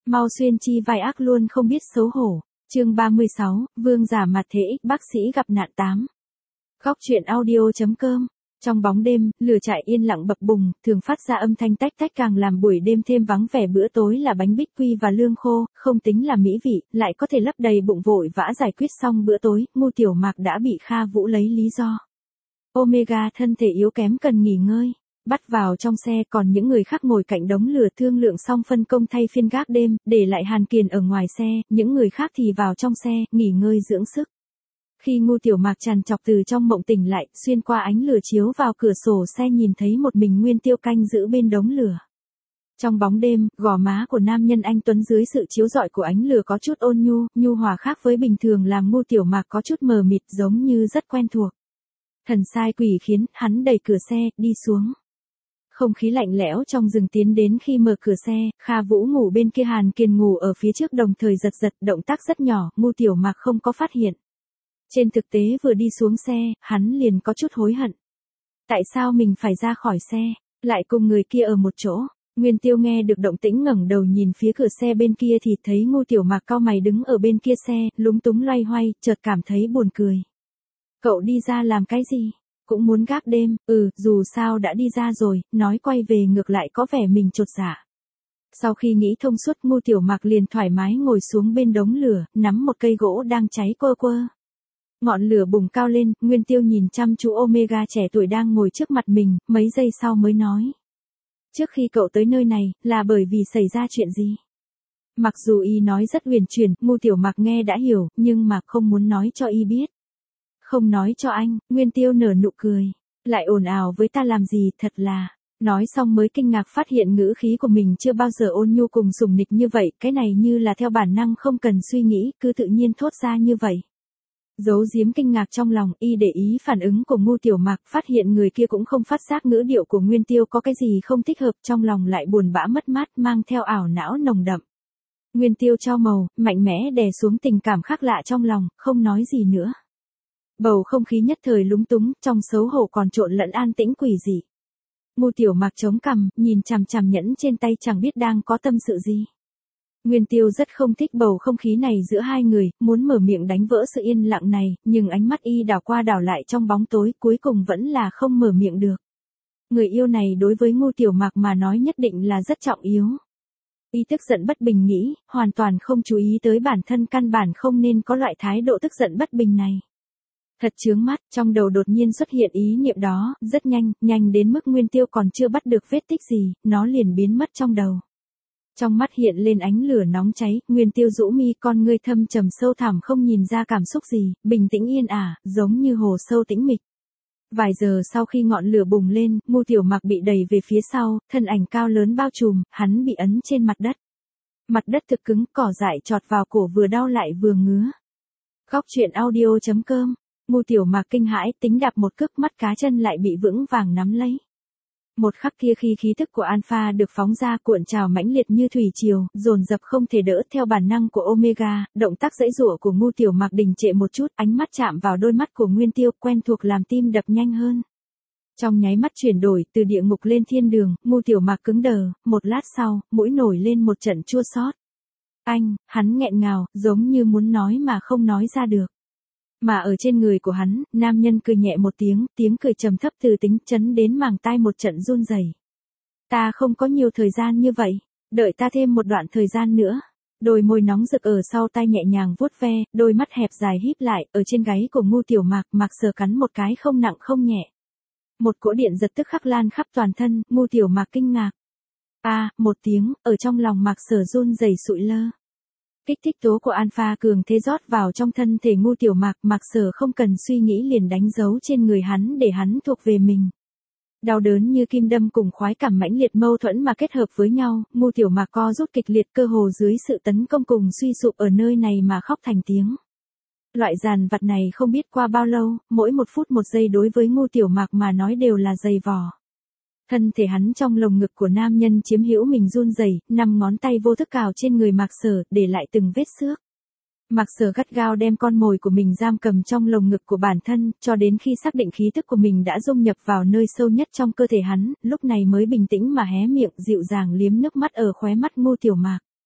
Mau xuyên chi vai ác luôn không biết xấu hổ. Chương 36, Vương giả mặt thế X bác sĩ gặp nạn 8. Góc truyện audio.com. Trong bóng đêm, lửa trại yên lặng bập bùng, thường phát ra âm thanh tách tách càng làm buổi đêm thêm vắng vẻ. Bữa tối là bánh bích quy và lương khô, không tính là mỹ vị, lại có thể lấp đầy bụng. Vội vã giải quyết xong bữa tối, Ngô Tiểu Mạc đã bị Kha Vũ lấy lý do Omega thân thể yếu kém cần nghỉ ngơi, bắt vào trong xe. Còn những người khác ngồi cạnh đống lửa thương lượng xong phân công thay phiên gác đêm, để lại Hàn Kiền ở ngoài xe, những người khác thì vào trong xe, nghỉ ngơi dưỡng sức. Khi Ngô Tiểu Mạc trằn trọc từ trong mộng tỉnh lại, xuyên qua ánh lửa chiếu vào cửa sổ xe nhìn thấy một mình Nguyên Tiêu canh giữ bên đống lửa. Trong bóng đêm, gò má của nam nhân anh tuấn dưới sự chiếu rọi của ánh lửa có chút ôn nhu, nhu hòa khác với bình thường làm Ngô Tiểu Mạc có chút mờ mịt, giống như rất quen thuộc. Thần sai quỷ khiến, hắn đẩy cửa xe, đi xuống. Không khí lạnh lẽo trong rừng tiến đến khi mở cửa xe, Kha Vũ ngủ bên kia, Hàn Kiền ngủ ở phía trước, đồng thời giật giật, động tác rất nhỏ, Ngô Tiểu Mạc không có phát hiện. Trên thực tế vừa đi xuống xe, hắn liền có chút hối hận. Tại sao mình phải ra khỏi xe, lại cùng người kia ở một chỗ? Nguyên Tiêu nghe được động tĩnh ngẩng đầu nhìn phía cửa xe bên kia thì thấy Ngô Tiểu Mạc cau mày đứng ở bên kia xe, lúng túng loay hoay, chợt cảm thấy buồn cười. Cậu đi ra làm cái gì? Cũng muốn gác đêm? Dù sao đã đi ra rồi, nói quay về ngược lại có vẻ mình chột dạ. Sau khi nghĩ thông suốt, Ngô Tiểu Mạc liền thoải mái ngồi xuống bên đống lửa, nắm một cây gỗ đang cháy quơ quơ. Ngọn lửa bùng cao lên, Nguyên Tiêu nhìn chăm chú Omega trẻ tuổi đang ngồi trước mặt mình, mấy giây sau mới nói. Trước khi cậu tới nơi này, là bởi vì xảy ra chuyện gì? Mặc dù y nói rất huyền chuyển, Ngô Tiểu Mạc nghe đã hiểu, nhưng mà không muốn nói cho y biết. Không nói cho anh, Nguyên Tiêu nở nụ cười. Lại ồn ào với ta làm gì, thật là. Nói xong mới kinh ngạc phát hiện ngữ khí của mình chưa bao giờ ôn nhu cùng sủng nịch như vậy, cái này như là theo bản năng không cần suy nghĩ, cứ tự nhiên thốt ra như vậy. Giấu giếm kinh ngạc trong lòng, y để ý phản ứng của Ngô Tiểu Mạc, phát hiện người kia cũng không phát giác ngữ điệu của Nguyên Tiêu có cái gì không thích hợp, trong lòng lại buồn bã mất mát, mang theo ảo não nồng đậm. Nguyên Tiêu chau màu, mạnh mẽ đè xuống tình cảm khác lạ trong lòng, không nói gì nữa. Bầu không khí nhất thời lúng túng, trong xấu hổ còn trộn lẫn an tĩnh quỷ dị. Ngô Tiểu Mạc chống cằm, nhìn chằm chằm nhẫn trên tay, chẳng biết đang có tâm sự gì. Nguyên Tiêu rất không thích bầu không khí này giữa hai người, muốn mở miệng đánh vỡ sự yên lặng này, nhưng ánh mắt y đảo qua đảo lại trong bóng tối, cuối cùng vẫn là không mở miệng được. Người yêu này đối với Ngô Tiểu Mạc mà nói nhất định là rất trọng yếu. Y tức giận bất bình nghĩ, hoàn toàn không chú ý tới bản thân, căn bản không nên có loại thái độ tức giận bất bình này. Thật chướng mắt, trong đầu đột nhiên xuất hiện ý niệm đó, rất nhanh, nhanh đến mức Nguyên Tiêu còn chưa bắt được vết tích gì, nó liền biến mất trong đầu. Trong mắt hiện lên ánh lửa nóng cháy, Nguyên Tiêu rũ mi, con ngươi thâm trầm sâu thẳm không nhìn ra cảm xúc gì, bình tĩnh yên ả, giống như hồ sâu tĩnh mịch. Vài giờ sau khi ngọn lửa bùng lên, Ngô Tiểu Mạc bị đẩy về phía sau, thân ảnh cao lớn bao trùm, hắn bị ấn trên mặt đất. Mặt đất thực cứng, cỏ dại chọt vào cổ vừa đau lại vừa ngứa. Góc truyện audio.com. Ngô Tiểu Mạc kinh hãi, tính đạp một cước, mắt cá chân lại bị vững vàng nắm lấy. Một khắc kia khi khí thức của Alpha được phóng ra, cuộn trào mãnh liệt như thủy triều, dồn dập không thể đỡ. Theo bản năng của Omega, động tác giãy giụa của Ngô Tiểu Mạc đình trệ một chút, ánh mắt chạm vào đôi mắt của Nguyên Tiêu, quen thuộc làm tim đập nhanh hơn. Trong nháy mắt chuyển đổi từ địa ngục lên thiên đường, Ngô Tiểu Mạc cứng đờ, một lát sau, mũi nổi lên một trận chua xót. Hắn nghẹn ngào, giống như muốn nói mà không nói ra được. Mà ở trên người của hắn, nam nhân cười nhẹ một tiếng, tiếng cười trầm thấp từ tính chấn đến màng tai một trận run rẩy. Ta không có nhiều thời gian như vậy, đợi ta thêm một đoạn thời gian nữa. Đôi môi nóng rực ở sau tai nhẹ nhàng vuốt ve, đôi mắt hẹp dài híp lại, ở trên gáy của Ngô Tiểu Mạc, Mạc Sở cắn một cái không nặng không nhẹ. Một cỗ điện giật tức khắc lan khắp toàn thân, Ngô Tiểu Mạc kinh ngạc. Một tiếng, ở trong lòng Mạc Sở run rẩy sụi lơ. Kích thích tố của Alpha cường thế rót vào trong thân thể Ngô Tiểu Mạc, Mạc Sở không cần suy nghĩ liền đánh dấu trên người hắn để hắn thuộc về mình. Đau đớn như kim đâm cùng khoái cảm mãnh liệt mâu thuẫn mà kết hợp với nhau, Ngô Tiểu Mạc co rút kịch liệt, cơ hồ dưới sự tấn công cùng suy sụp ở nơi này mà khóc thành tiếng. Loại dàn vặt này không biết qua bao lâu, mỗi một phút một giây đối với Ngô Tiểu Mạc mà nói đều là dày vò. Thân thể hắn trong lồng ngực của nam nhân chiếm hữu mình run rẩy, 5 ngón tay vô thức cào trên người Mạc Sở, để lại từng vết xước. Mạc Sở gắt gao đem con mồi của mình giam cầm trong lồng ngực của bản thân, cho đến khi xác định khí tức của mình đã dung nhập vào nơi sâu nhất trong cơ thể hắn, lúc này mới bình tĩnh mà hé miệng, dịu dàng liếm nước mắt ở khóe mắt Ngô Tiểu Mạc.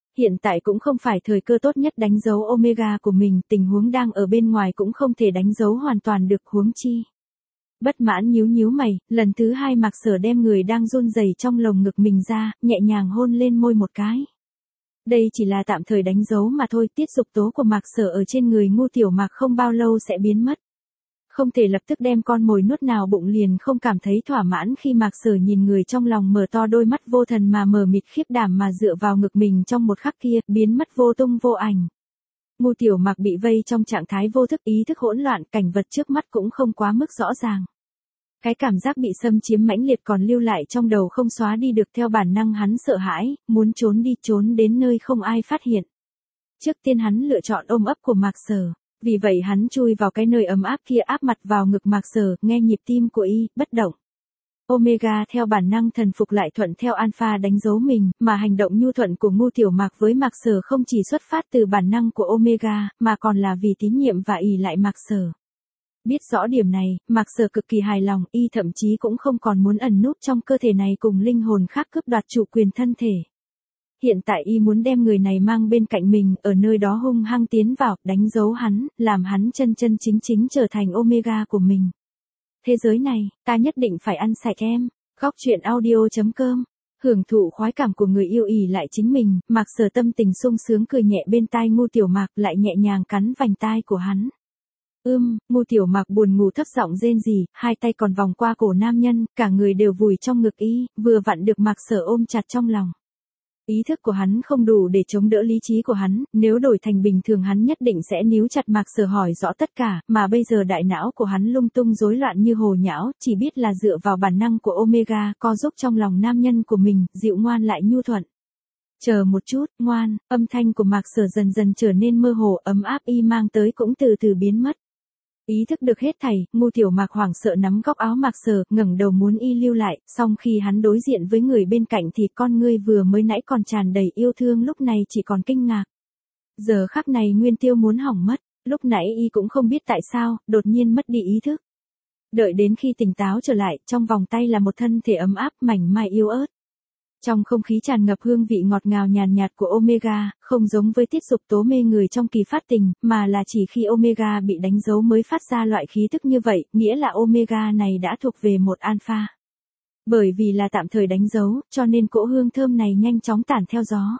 Hiện tại cũng không phải thời cơ tốt nhất đánh dấu Omega của mình, tình huống đang ở bên ngoài cũng không thể đánh dấu hoàn toàn được, huống chi. Bất mãn nhíu nhíu mày, lần thứ hai Mạc Sở đem người đang run rẩy trong lồng ngực mình ra, nhẹ nhàng hôn lên môi một cái. Đây chỉ là tạm thời đánh dấu mà thôi, tiết dục tố của Mạc Sở ở trên người Ngô Tiểu Mạc không bao lâu sẽ biến mất. Không thể lập tức đem con mồi nuốt nào bụng liền không cảm thấy thỏa mãn khi Mạc Sở nhìn người trong lòng mở to đôi mắt vô thần mà mờ mịt khiếp đảm mà dựa vào ngực mình trong một khắc kia, biến mất vô tung vô ảnh. Ngô Tiểu Mạc bị vây trong trạng thái vô thức, ý thức hỗn loạn, cảnh vật trước mắt cũng không quá mức rõ ràng. Cái cảm giác bị xâm chiếm mãnh liệt còn lưu lại trong đầu không xóa đi được, theo bản năng hắn sợ hãi, muốn trốn đi, trốn đến nơi không ai phát hiện. Trước tiên hắn lựa chọn ôm ấp của Mạc Sở. Vì vậy hắn chui vào cái nơi ấm áp kia, áp mặt vào ngực Mạc Sở, nghe nhịp tim của y, bất động. Omega theo bản năng thần phục lại thuận theo Alpha đánh dấu mình, mà hành động nhu thuận của Ngô Tiểu Mạc với Mạc Sở không chỉ xuất phát từ bản năng của Omega, mà còn là vì tín nhiệm và ỷ lại Mạc Sở. Biết rõ điểm này, Mạc Sở cực kỳ hài lòng, y thậm chí cũng không còn muốn ẩn núp trong cơ thể này cùng linh hồn khác cướp đoạt chủ quyền thân thể. Hiện tại y muốn đem người này mang bên cạnh mình, ở nơi đó hung hăng tiến vào, đánh dấu hắn, làm hắn chân chân chính chính trở thành Omega của mình. Thế giới này, ta nhất định phải ăn sạch em. Góc truyện audio.com. Hưởng thụ khoái cảm của người yêu ỷ lại chính mình, Mạc Sở tâm tình sung sướng cười nhẹ bên tai Ngô Tiểu Mạc, lại nhẹ nhàng cắn vành tai của hắn. Ngô Tiểu Mạc buồn ngủ thấp giọng rên rỉ, hai tay còn vòng qua cổ nam nhân, cả người đều vùi trong ngực y, vừa vặn được Mạc Sở ôm chặt trong lòng. Ý thức của hắn không đủ để chống đỡ lý trí của hắn, nếu đổi thành bình thường hắn nhất định sẽ níu chặt Mạc Sở hỏi rõ tất cả, mà bây giờ đại não của hắn lung tung rối loạn như hồ nhão, chỉ biết là dựa vào bản năng của Omega, co giúp trong lòng nam nhân của mình, dịu ngoan lại nhu thuận. Chờ một chút, ngoan, âm thanh của Mạc Sở dần dần trở nên mơ hồ, ấm áp y mang tới cũng từ từ biến mất. Ý thức được hết thảy, Ngô Tiểu Mạc hoảng sợ nắm góc áo Mạc Sở, ngẩng đầu muốn y lưu lại, song khi hắn đối diện với người bên cạnh thì con ngươi vừa mới nãy còn tràn đầy yêu thương lúc này chỉ còn kinh ngạc. Giờ khắc này Nguyên Tiêu muốn hỏng mất, lúc nãy y cũng không biết tại sao, đột nhiên mất đi ý thức. Đợi đến khi tỉnh táo trở lại, trong vòng tay là một thân thể ấm áp mảnh mai yếu ớt. Trong không khí tràn ngập hương vị ngọt ngào nhàn nhạt của Omega, không giống với tiết dục tố mê người trong kỳ phát tình, mà là chỉ khi Omega bị đánh dấu mới phát ra loại khí tức như vậy, nghĩa là Omega này đã thuộc về một Alpha. Bởi vì là tạm thời đánh dấu, cho nên cỗ hương thơm này nhanh chóng tản theo gió.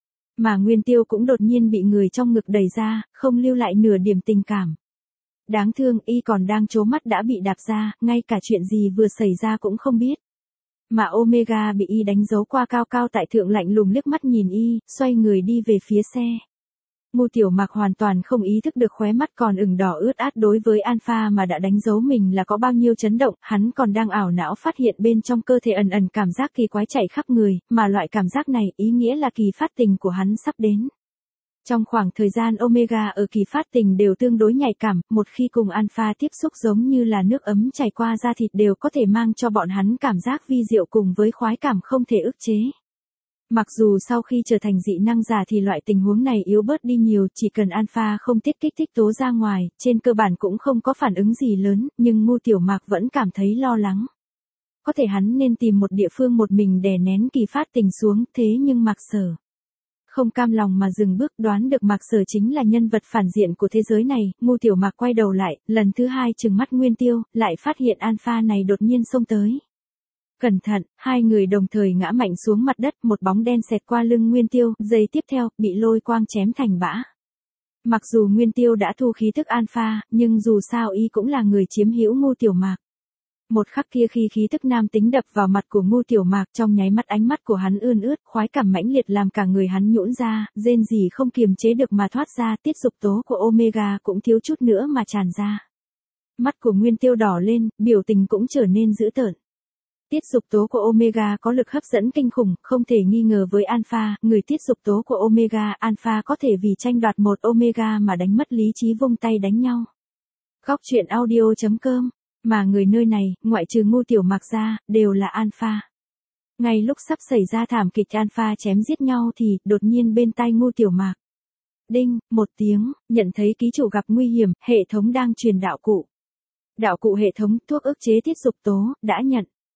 Mà Nguyên Tiêu cũng đột nhiên bị người trong ngực đẩy ra, không lưu lại nửa điểm tình cảm. Đáng thương, y còn đang trố mắt đã bị đạp ra, ngay cả chuyện gì vừa xảy ra cũng không biết. Mà Omega bị y đánh dấu qua cao cao tại thượng lạnh lùng liếc mắt nhìn y, xoay người đi về phía xe. Ngô Tiểu Mạc hoàn toàn không ý thức được khóe mắt còn ửng đỏ ướt át đối với Alpha mà đã đánh dấu mình là có bao nhiêu chấn động, hắn còn đang ảo não phát hiện bên trong cơ thể ẩn ẩn cảm giác kỳ quái chạy khắp người, mà loại cảm giác này ý nghĩa là kỳ phát tình của hắn sắp đến. Trong khoảng thời gian Omega ở kỳ phát tình đều tương đối nhạy cảm, một khi cùng Alpha tiếp xúc giống như là nước ấm chảy qua da thịt đều có thể mang cho bọn hắn cảm giác vi diệu cùng với khoái cảm không thể ức chế. Mặc dù sau khi trở thành dị năng giả thì loại tình huống này yếu bớt đi nhiều, chỉ cần Alpha không tiết kích thích tố ra ngoài, trên cơ bản cũng không có phản ứng gì lớn, nhưng Ngô Tiểu Mạc vẫn cảm thấy lo lắng. Có thể hắn nên tìm một địa phương một mình đè nén kỳ phát tình xuống, thế nhưng Mạc Sở không cam lòng mà dừng bước, đoán được Mạc Sở chính là nhân vật phản diện của thế giới này, Ngô Tiểu Mạc quay đầu lại, lần thứ hai trừng mắt Nguyên Tiêu, lại phát hiện Alpha này đột nhiên xông tới. Cẩn thận, hai người đồng thời ngã mạnh xuống mặt đất, một bóng đen xẹt qua lưng Nguyên Tiêu, giây tiếp theo, bị lôi quang chém thành bã. Mặc dù Nguyên Tiêu đã thu khí thức Alpha, nhưng dù sao y cũng là người chiếm hữu Ngô Tiểu Mạc. Một khắc kia khi khí tức nam tính đập vào mặt của Ngô Tiểu Mạc, trong nháy mắt ánh mắt của hắn ươn ướt, khoái cảm mãnh liệt làm cả người hắn nhũn ra, rên rỉ không kiềm chế được mà thoát ra, tiết dục tố của Omega cũng thiếu chút nữa mà tràn ra. Mắt của Nguyên Tiêu đỏ lên, biểu tình cũng trở nên dữ tợn. Tiết dục tố của Omega có lực hấp dẫn kinh khủng, không thể nghi ngờ với Alpha, người tiết dục tố của Omega, Alpha có thể vì tranh đoạt một Omega mà đánh mất lý trí vung tay đánh nhau. Góc truyện audio.com. Mà người nơi này, ngoại trừ Ngô Tiểu Mạc ra, đều là Alpha. Ngay lúc sắp xảy ra thảm kịch Alpha chém giết nhau thì, đột nhiên bên tai Ngô Tiểu Mạc. Đinh, một tiếng, nhận thấy ký chủ gặp nguy hiểm, hệ thống đang truyền đạo cụ. Đạo cụ hệ thống, thuốc ức chế tiết dục tố, đã nhận.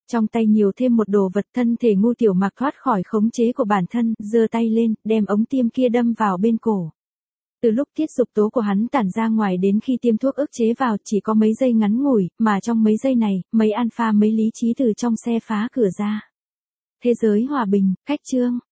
Trong tay nhiều thêm một đồ vật, thân thể Ngu Tiểu Mặc thoát khỏi khống chế của bản thân, giơ tay lên, đem ống tiêm kia đâm vào bên cổ. Từ lúc tiết dục tố của hắn tản ra ngoài đến khi tiêm thuốc ức chế vào chỉ có mấy giây ngắn ngủi, mà trong mấy giây này, mấy alpha mấy lý trí từ trong xe phá cửa ra. Thế giới hòa bình, khách chương.